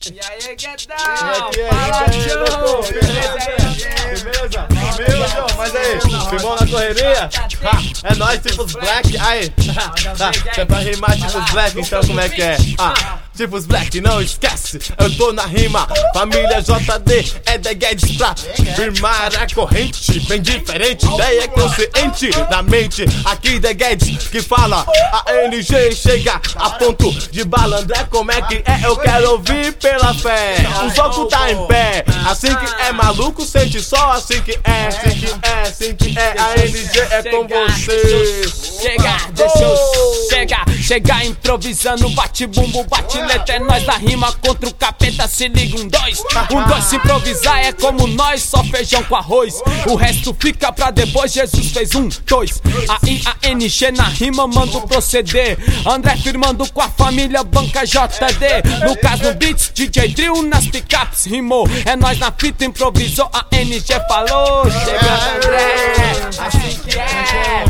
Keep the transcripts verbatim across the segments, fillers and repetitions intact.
E aí, Guedão? Fala, João! Beleza? Meu, João, mas aí, firmou na correria? Ha, é nóis, tipo os black, aí. Se é pra rimar tipo os black, então como é que é? Ah, tipo os black, não esquece, eu tô na rima. Família J D é The Guedes pra firmar a corrente. Bem diferente, ideia consciente na mente. Aqui The Guedes que fala, a N G chega a ponto de bala. André, como é que é? Eu quero ouvir pela fé. O soco tá em pé, assim que é maluco, sente só assim que é, assim que é, assim que é. A N G é com você. Chega, deixa eu chegar, chegar improvisando, bate bumbo, bate letra, é nós da rima contra o capeta, se liga um dois, um dois, se improvisar é como nós, só feijão com arroz, o resto fica pra depois, Jesus fez um, dois, aí a N G na rima manda proceder, André firmando com a família banca J D, no caso no beats, D J Drill nas picapes rimou, é nós na fita, improvisou, a N G falou, chega André, assim que é.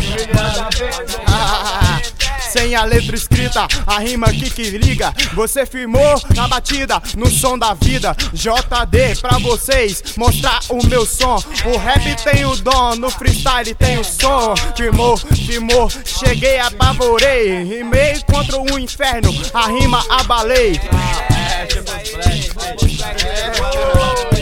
Sem a letra escrita, a rima aqui que liga. Você firmou na batida, no som da vida. J D pra vocês mostrar o meu som. O rap tem o dom, no freestyle tem o som. Firmou, firmou, cheguei, apavorei. Rimei contra o inferno, a rima abalei. É, tipo os black,